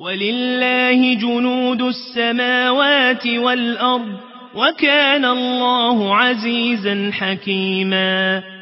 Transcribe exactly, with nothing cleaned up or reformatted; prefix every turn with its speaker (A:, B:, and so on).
A: ولله جنود السماوات والأرض وكان الله عزيزا حكيما